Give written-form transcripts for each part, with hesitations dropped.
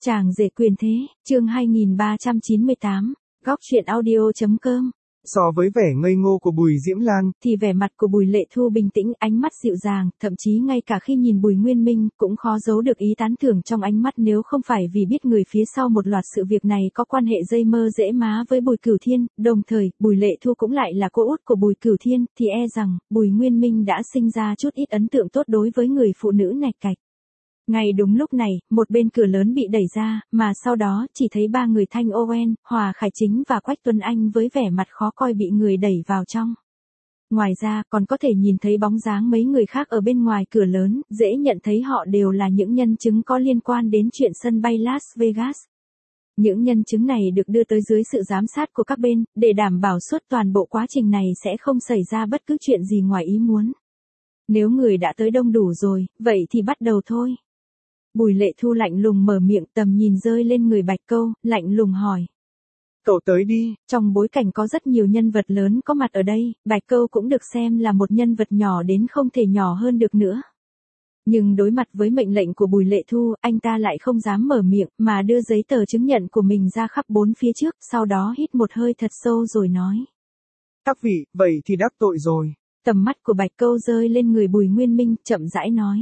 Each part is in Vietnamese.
Chàng rể quyền thế, chương 2398, góc truyện audio.com. So với vẻ ngây ngô của Bùi Diễm Lan, thì vẻ mặt của Bùi Lệ Thu bình tĩnh, ánh mắt dịu dàng, thậm chí ngay cả khi nhìn Bùi Nguyên Minh cũng khó giấu được ý tán thưởng trong ánh mắt, nếu không phải vì biết người phía sau một loạt sự việc này có quan hệ dây mơ rễ má với Bùi Cửu Thiên, đồng thời Bùi Lệ Thu cũng lại là cô út của Bùi Cửu Thiên, thì e rằng Bùi Nguyên Minh đã sinh ra chút ít ấn tượng tốt đối với người phụ nữ này cạch. Ngay đúng lúc này, một bên cửa lớn bị đẩy ra, mà sau đó chỉ thấy ba người Thanh Owen, Hòa Khải Chính và Quách Tuấn Anh với vẻ mặt khó coi bị người đẩy vào trong. Ngoài ra, còn có thể nhìn thấy bóng dáng mấy người khác ở bên ngoài cửa lớn, dễ nhận thấy họ đều là những nhân chứng có liên quan đến chuyện sân bay Las Vegas. Những nhân chứng này được đưa tới dưới sự giám sát của các bên, để đảm bảo suốt toàn bộ quá trình này sẽ không xảy ra bất cứ chuyện gì ngoài ý muốn. Nếu người đã tới đông đủ rồi, vậy thì bắt đầu thôi. Bùi Lệ Thu lạnh lùng mở miệng, tầm nhìn rơi lên người Bạch Câu, lạnh lùng hỏi. Cậu tới đi. Trong bối cảnh có rất nhiều nhân vật lớn có mặt ở đây, Bạch Câu cũng được xem là một nhân vật nhỏ đến không thể nhỏ hơn được nữa. Nhưng đối mặt với mệnh lệnh của Bùi Lệ Thu, anh ta lại không dám mở miệng, mà đưa giấy tờ chứng nhận của mình ra khắp bốn phía trước, sau đó hít một hơi thật sâu rồi nói. Các vị, vậy thì đắc tội rồi. Tầm mắt của Bạch Câu rơi lên người Bùi Nguyên Minh, chậm rãi nói.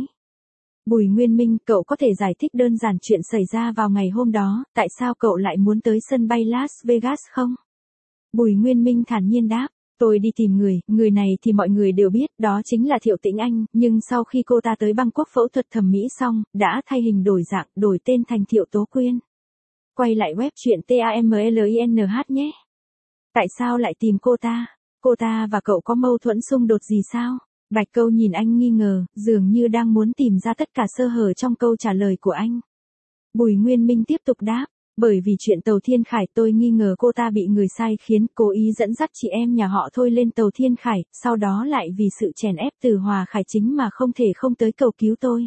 Bùi Nguyên Minh, cậu có thể giải thích đơn giản chuyện xảy ra vào ngày hôm đó, tại sao cậu lại muốn tới sân bay Las Vegas không? Bùi Nguyên Minh thản nhiên đáp, tôi đi tìm người này thì mọi người đều biết, đó chính là Thiệu Tĩnh Anh, nhưng sau khi cô ta tới Bangkok phẫu thuật thẩm mỹ xong, đã thay hình đổi dạng, đổi tên thành Thiệu Tố Quyên. Quay lại web truyện TAMLINH nhé. Tại sao lại tìm cô ta? Cô ta và cậu có mâu thuẫn xung đột gì sao? Bạch Câu nhìn anh nghi ngờ, dường như đang muốn tìm ra tất cả sơ hở trong câu trả lời của anh. Bùi Nguyên Minh tiếp tục đáp, bởi vì chuyện tàu Thiên Khải tôi nghi ngờ cô ta bị người sai khiến, cố ý dẫn dắt chị em nhà họ Thôi lên tàu Thiên Khải, sau đó lại vì sự chèn ép từ Hòa Khải Chính mà không thể không tới cầu cứu tôi.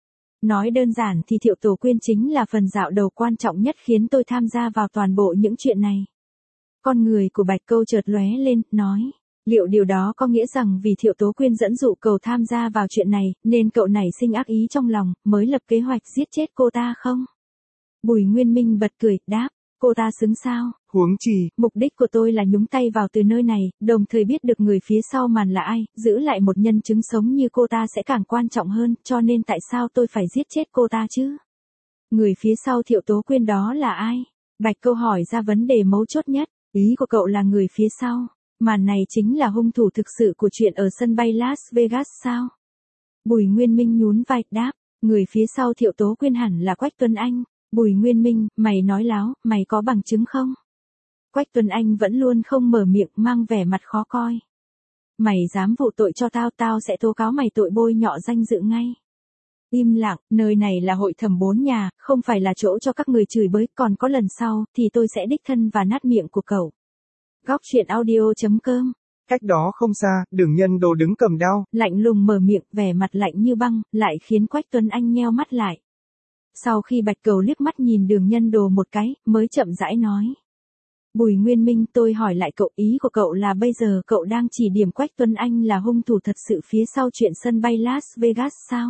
Nói đơn giản thì Thiệu Tố Quyên chính là phần dạo đầu quan trọng nhất khiến tôi tham gia vào toàn bộ những chuyện này. Con người của Bạch Câu chợt lóe lên, nói. Liệu điều đó có nghĩa rằng vì Thiệu Tố Quyên dẫn dụ cậu tham gia vào chuyện này, nên cậu nảy sinh ác ý trong lòng, mới lập kế hoạch giết chết cô ta không? Bùi Nguyên Minh bật cười, đáp, cô ta xứng sao? Huống chi, mục đích của tôi là nhúng tay vào từ nơi này, đồng thời biết được người phía sau màn là ai, giữ lại một nhân chứng sống như cô ta sẽ càng quan trọng hơn, cho nên tại sao tôi phải giết chết cô ta chứ? Người phía sau Thiệu Tố Quyên đó là ai? Bạch Câu hỏi ra vấn đề mấu chốt nhất, ý của cậu là người phía sau. Màn này chính là hung thủ thực sự của chuyện ở sân bay Las Vegas sao? Bùi Nguyên Minh nhún vai, đáp, người phía sau Thiệu Tố Quyên hẳn là Quách Tuấn Anh. Bùi Nguyên Minh, mày nói láo, mày có bằng chứng không? Quách Tuấn Anh vẫn luôn không mở miệng, mang vẻ mặt khó coi. Mày dám vụ tội cho tao, tao sẽ tố cáo mày tội bôi nhọ danh dự ngay. Im lặng, nơi này là hội thẩm 4 nhà, không phải là chỗ cho các người chửi bới, còn có lần sau, thì tôi sẽ đích thân và nát miệng của cậu. Góc truyện audio.com. Cách đó không xa, Đường Nhân Đồ đứng cầm đao, lạnh lùng mở miệng, vẻ mặt lạnh như băng, lại khiến Quách Tuấn Anh nheo mắt lại. Sau khi Bạch Cầu liếc mắt nhìn Đường Nhân Đồ một cái, mới chậm rãi nói. Bùi Nguyên Minh, tôi hỏi lại cậu, ý của cậu là bây giờ cậu đang chỉ điểm Quách Tuấn Anh là hung thủ thật sự phía sau chuyện sân bay Las Vegas sao?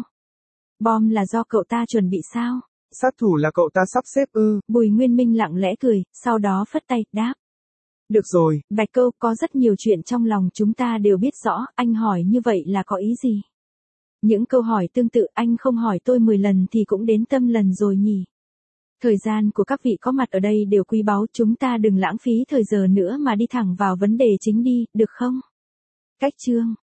Bom là do cậu ta chuẩn bị sao? Sát thủ là cậu ta sắp xếp ư? Bùi Nguyên Minh lặng lẽ cười, sau đó phất tay, đáp. Được rồi. Bạch Câu, có rất nhiều chuyện trong lòng chúng ta đều biết rõ, anh hỏi như vậy là có ý gì? Những câu hỏi tương tự anh không hỏi tôi 10 lần thì cũng đến tâm lần rồi nhỉ? Thời gian của các vị có mặt ở đây đều quý báu, chúng ta đừng lãng phí thời giờ nữa mà đi thẳng vào vấn đề chính đi, được không? Cách chương.